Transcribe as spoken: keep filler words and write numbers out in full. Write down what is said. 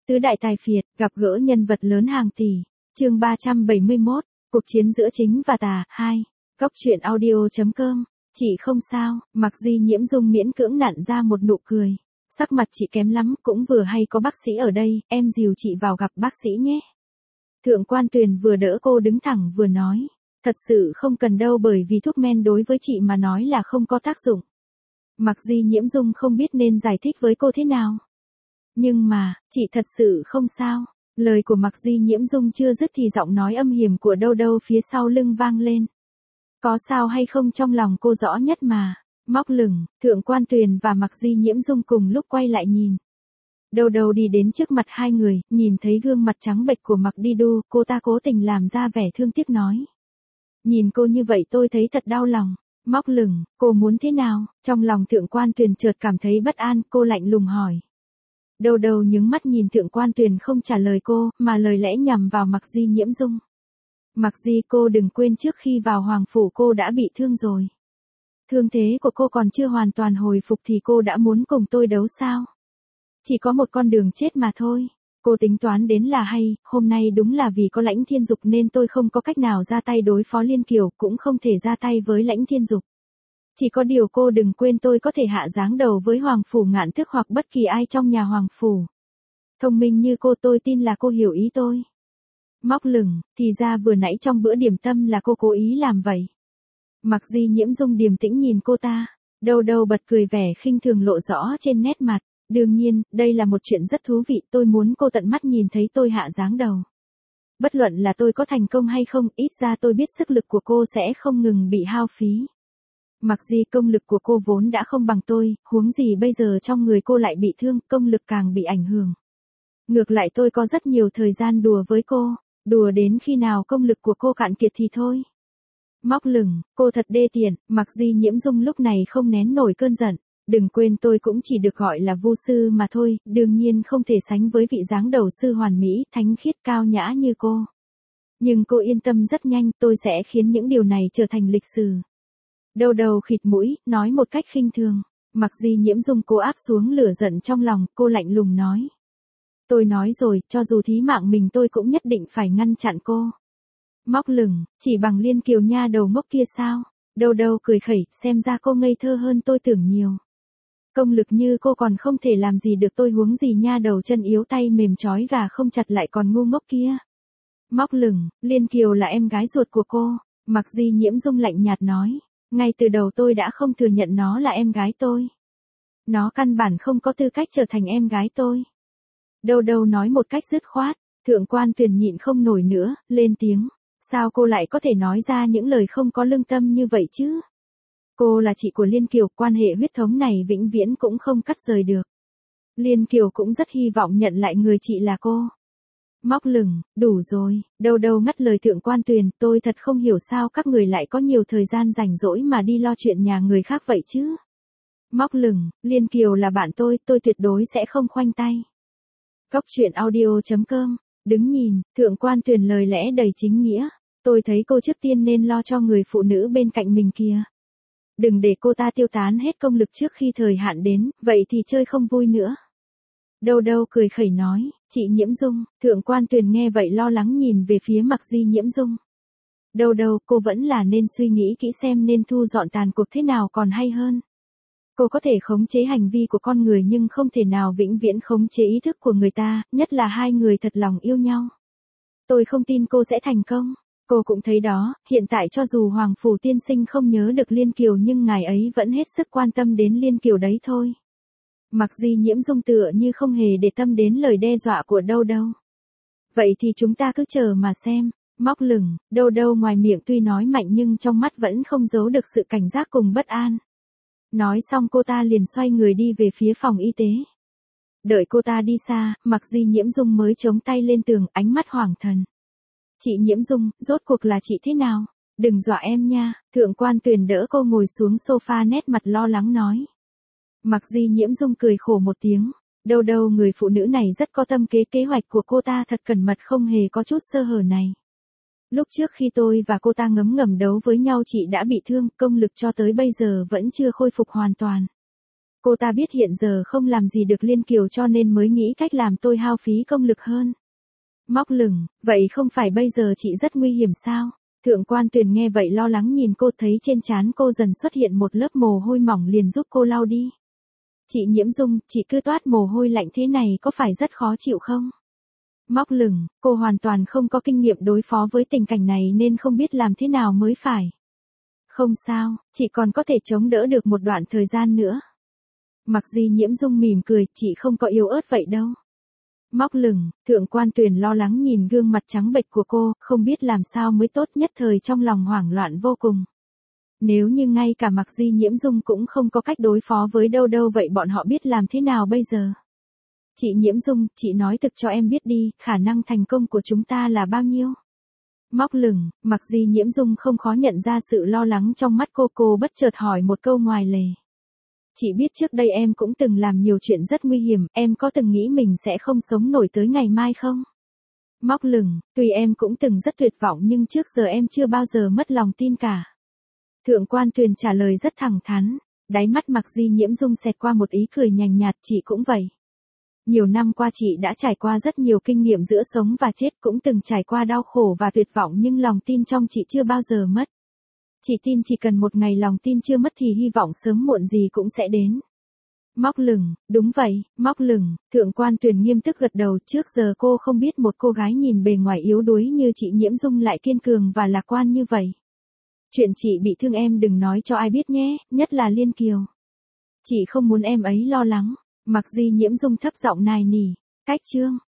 Tứ đại tài phiệt, gặp gỡ nhân vật lớn hàng tỷ. Chương ba trăm bảy mươi mốt, cuộc chiến giữa chính và tà, hai. Góc truyện audio chấm com. Chị không sao, Mặc Di Nhiễm Dung miễn cưỡng nặn ra một nụ cười. Sắc mặt chị kém lắm, cũng vừa hay có bác sĩ ở đây, em dìu chị vào gặp bác sĩ nhé. Thượng quan Tuyền vừa đỡ cô đứng thẳng vừa nói. Thật sự không cần đâu, bởi vì thuốc men đối với chị mà nói là không có tác dụng. Mặc Di Nhiễm Dung không biết nên giải thích với cô thế nào. Nhưng mà, chị thật sự không sao. Lời của Mặc Di Nhiễm Dung chưa dứt thì giọng nói âm hiểm của Đâu Đâu phía sau lưng vang lên. Có sao hay không trong lòng cô rõ nhất mà. Móc lửng, Thượng quan Tuyền và Mặc Di Nhiễm Dung cùng lúc quay lại nhìn. Đâu Đâu đi đến trước mặt hai người, nhìn thấy gương mặt trắng bệch của Mặc Đi Đu, cô ta cố tình làm ra vẻ thương tiếc nói. Nhìn cô như vậy tôi thấy thật đau lòng. Móc lửng, cô muốn thế nào? Trong lòng Thượng quan Tuyền chợt cảm thấy bất an, cô lạnh lùng hỏi. Đâu Đâu nhướng mắt nhìn Thượng quan Tuyền không trả lời cô, mà lời lẽ nhằm vào Mặc Di Nhiễm Dung. Mặc Di, cô đừng quên trước khi vào hoàng phủ cô đã bị thương rồi. Thương thế của cô còn chưa hoàn toàn hồi phục thì cô đã muốn cùng tôi đấu sao? Chỉ có một con đường chết mà thôi. Cô tính toán đến là hay, hôm nay đúng là vì có Lãnh Thiên Dục nên tôi không có cách nào ra tay đối phó Liên Kiều, cũng không thể ra tay với Lãnh Thiên Dục. Chỉ có điều cô đừng quên tôi có thể hạ giáng đầu với Hoàng Phủ Ngạn Tước hoặc bất kỳ ai trong nhà Hoàng Phủ. Thông minh như cô, tôi tin là cô hiểu ý tôi. Móc lửng, thì ra vừa nãy trong bữa điểm tâm là cô cố ý làm vậy. Mặc Di Nhiễm Dung điềm tĩnh nhìn cô ta, Đâu Đâu bật cười, vẻ khinh thường lộ rõ trên nét mặt. Đương nhiên, đây là một chuyện rất thú vị, tôi muốn cô tận mắt nhìn thấy tôi hạ giáng đầu. Bất luận là tôi có thành công hay không, ít ra tôi biết sức lực của cô sẽ không ngừng bị hao phí. Mặc Di, công lực của cô vốn đã không bằng tôi, huống gì bây giờ trong người cô lại bị thương, công lực càng bị ảnh hưởng. Ngược lại tôi có rất nhiều thời gian đùa với cô, đùa đến khi nào công lực của cô cạn kiệt thì thôi. Móc lửng, cô thật đê tiện. Mặc Di Nhiễm Dung lúc này không nén nổi cơn giận. Đừng quên tôi cũng chỉ được gọi là vu sư mà thôi, đương nhiên không thể sánh với vị dáng đầu sư hoàn mỹ, thánh khiết cao nhã như cô. Nhưng cô yên tâm, rất nhanh tôi sẽ khiến những điều này trở thành lịch sử. Đâu Đâu khịt mũi, nói một cách khinh thường. Mặc Di Nhiễm Dung cô áp xuống lửa giận trong lòng, cô lạnh lùng nói. Tôi nói rồi, cho dù thí mạng mình tôi cũng nhất định phải ngăn chặn cô. Móc lửng, chỉ bằng Liên Kiều nha đầu ngốc kia sao? Đâu Đâu cười khẩy, xem ra cô ngây thơ hơn tôi tưởng nhiều. Công lực như cô còn không thể làm gì được tôi, huống gì nha đầu chân yếu tay mềm chói gà không chặt lại còn ngu ngốc kia. Móc lửng, Liên Kiều là em gái ruột của cô. Mặc Di Nhiễm Dung lạnh nhạt nói. Ngay từ đầu tôi đã không thừa nhận nó là em gái tôi. Nó căn bản không có tư cách trở thành em gái tôi. Đâu Đâu nói một cách dứt khoát. Thượng quan Tuyền nhịn không nổi nữa, lên tiếng. Sao cô lại có thể nói ra những lời không có lương tâm như vậy chứ? Cô là chị của Liên Kiều, quan hệ huyết thống này vĩnh viễn cũng không cắt rời được. Liên Kiều cũng rất hy vọng nhận lại người chị là cô. Móc lửng, đủ rồi. Đâu Đâu ngắt lời Thượng quan Tuyền, tôi thật không hiểu sao các người lại có nhiều thời gian rảnh rỗi mà đi lo chuyện nhà người khác vậy chứ. Móc lửng, Liên Kiều là bạn tôi, tôi tuyệt đối sẽ không khoanh tay. Góc truyện audio chấm com. Đứng nhìn, Thượng quan Tuyền lời lẽ đầy chính nghĩa. Tôi thấy cô trước tiên nên lo cho người phụ nữ bên cạnh mình kia. Đừng để cô ta tiêu tán hết công lực trước khi thời hạn đến, vậy thì chơi không vui nữa. Đâu Đâu cười khẩy nói, chị Nhiễm Dung. Thượng quan Tuyền nghe vậy lo lắng nhìn về phía Mặc Di Nhiễm Dung. Đâu Đâu, cô vẫn là nên suy nghĩ kỹ xem nên thu dọn tàn cuộc thế nào còn hay hơn. Cô có thể khống chế hành vi của con người nhưng không thể nào vĩnh viễn khống chế ý thức của người ta, nhất là hai người thật lòng yêu nhau. Tôi không tin cô sẽ thành công. Cô cũng thấy đó, hiện tại cho dù Hoàng Phủ tiên sinh không nhớ được Liên Kiều nhưng ngài ấy vẫn hết sức quan tâm đến Liên Kiều đấy thôi. Mặc Di Nhiễm Dung tựa như không hề để tâm đến lời đe dọa của Đâu Đâu. Vậy thì chúng ta cứ chờ mà xem. Móc lửng, Đâu Đâu ngoài miệng tuy nói mạnh nhưng trong mắt vẫn không giấu được sự cảnh giác cùng bất an. Nói xong cô ta liền xoay người đi về phía phòng y tế. Đợi cô ta đi xa, Mặc Di Nhiễm Dung mới chống tay lên tường, ánh mắt hoảng thần. Chị Nhiễm Dung, rốt cuộc là chị thế nào? Đừng dọa em nha. Thượng quan Tuyền đỡ cô ngồi xuống sofa, nét mặt lo lắng nói. Mặc Di Nhiễm Dung cười khổ một tiếng. Đâu Đâu, người phụ nữ này rất có tâm kế, kế hoạch của cô ta thật cẩn mật, không hề có chút sơ hở này. Lúc trước khi tôi và cô ta ngấm ngầm đấu với nhau chị đã bị thương, công lực cho tới bây giờ vẫn chưa khôi phục hoàn toàn. Cô ta biết hiện giờ không làm gì được Liên Kiều cho nên mới nghĩ cách làm tôi hao phí công lực hơn. Móc lửng, vậy không phải bây giờ chị rất nguy hiểm sao? Thượng quan Tuyền nghe vậy lo lắng nhìn cô, thấy trên trán cô dần xuất hiện một lớp mồ hôi mỏng liền giúp cô lau đi. Chị Nhiễm Dung, chị cứ toát mồ hôi lạnh thế này có phải rất khó chịu không? Móc lửng, cô hoàn toàn không có kinh nghiệm đối phó với tình cảnh này nên không biết làm thế nào mới phải. Không sao, chị còn có thể chống đỡ được một đoạn thời gian nữa. Mặc Di Nhiễm Dung mỉm cười, chị không có yếu ớt vậy đâu. Móc lửng, Thượng quan Tuyền lo lắng nhìn gương mặt trắng bệch của cô, không biết làm sao mới tốt, nhất thời trong lòng hoảng loạn vô cùng. Nếu như ngay cả Mặc Di Nhiễm Dung cũng không có cách đối phó với đâu đâu vậy bọn họ biết làm thế nào bây giờ? Chị Nhiễm Dung, chị nói thực cho em biết đi, khả năng thành công của chúng ta là bao nhiêu? Móc lửng, Mặc Di Nhiễm Dung không khó nhận ra sự lo lắng trong mắt cô, cô bất chợt hỏi một câu ngoài lề. Chị biết trước đây em cũng từng làm nhiều chuyện rất nguy hiểm, em có từng nghĩ mình sẽ không sống nổi tới ngày mai không? Móc lửng, tuy em cũng từng rất tuyệt vọng nhưng trước giờ em chưa bao giờ mất lòng tin cả. Thượng quan Tuyền trả lời rất thẳng thắn, đáy mắt Mặc Di Nhiễm Dung xẹt qua một ý cười nhàn nhạt, chị cũng vậy. Nhiều năm qua chị đã trải qua rất nhiều kinh nghiệm giữa sống và chết, cũng từng trải qua đau khổ và tuyệt vọng nhưng lòng tin trong chị chưa bao giờ mất. Chị tin chỉ cần một ngày lòng tin chưa mất thì hy vọng sớm muộn gì cũng sẽ đến. Móc lửng, đúng vậy, móc lửng, Thượng quan Tuyền nghiêm túc gật đầu, trước giờ cô không biết một cô gái nhìn bề ngoài yếu đuối như chị Nhiễm Dung lại kiên cường và lạc quan như vậy. Chuyện chị bị thương em đừng nói cho ai biết nhé, nhất là Liên Kiều. Chị không muốn em ấy lo lắng. Mặc Di Nhiễm Dung thấp giọng nài nỉ, cách chương